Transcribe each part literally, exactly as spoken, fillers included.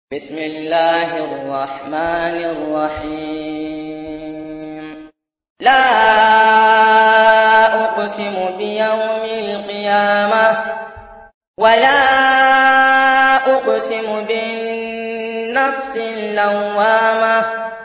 بسم الله الرحمن الرحيم لا أقسم بيوم القيامة ولا أقسم بالنفس اللوامة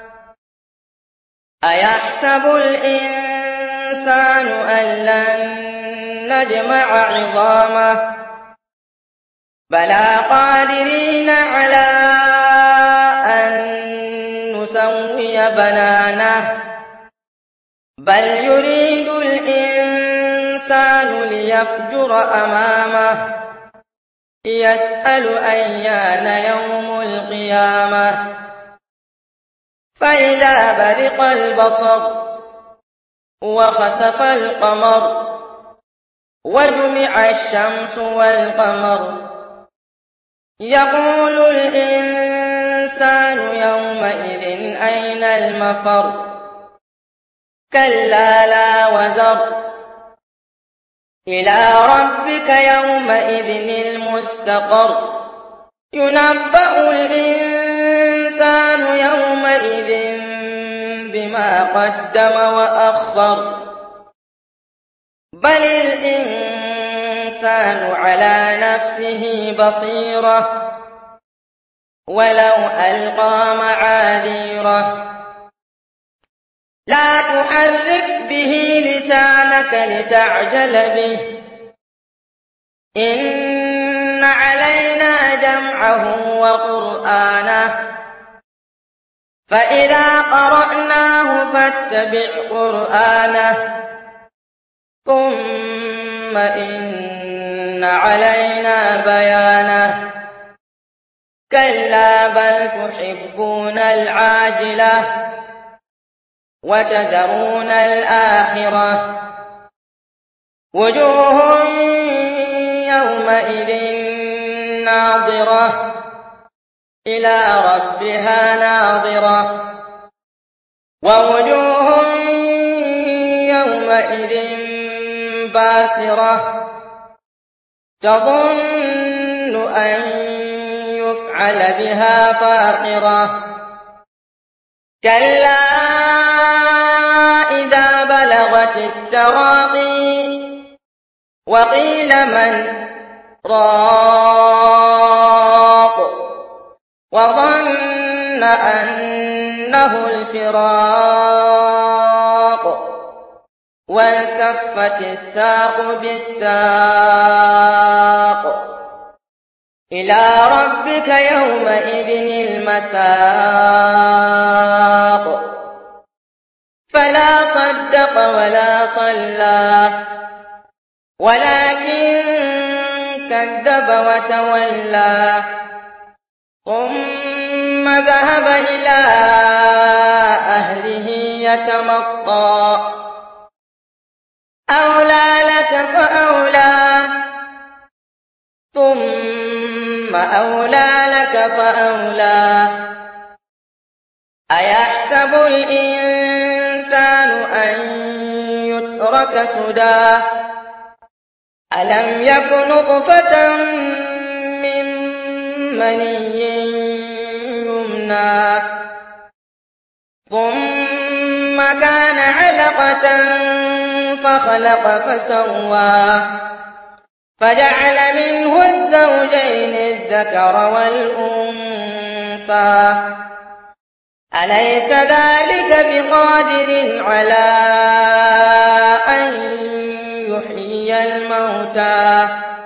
أيحسب الإنسان أن لن نجمع عظامه بلى قادرين على أن نسوي بنانه بل يريد الإنسان ليفجر أمامه يسأل أيان يوم القيامة فإذا برق البصر وخسف القمر وجمع الشمس والقمر يقول الإنسان يومئذ أين المفر كلا لا وزر إلى ربك يومئذ المستقر ينبأ الإنسان يومئذ بما قدم وأخر بل الإنسان على نفسه بصيرة ولو ألقى معاذيره لا تحرك به لسانك لتعجل به إن علينا جمعه وقرآنه فإذا قرأناه فاتبع قرآنه ثم إن علينا بيانه كلا بل تحبون العاجلة وتذرون الآخرة وجوه يومئذ ناظرة إلى ربها ناظرة ووجوه يومئذ باسرة تظن أن يفعل بها فاقرة كلا إذا بلغت التراقي وقيل من راق وظن أنه الفراق والتفت الساق بالساق إلى ربك يومئذ المساق فلا صدق ولا صلى ولكن كذب وتولى ثم ذهب إلى أهله يتمطى أولى لك فأولى ثم أولى لك فأولى أيحسب الإنسان أن يترك سدى ألم يك نطفة من مني يمنى ثم كان علقة فخلق فسوى فجعل منه الزوجين الذكر والأنثى أليس ذلك بقادر على أن يحيي الموتى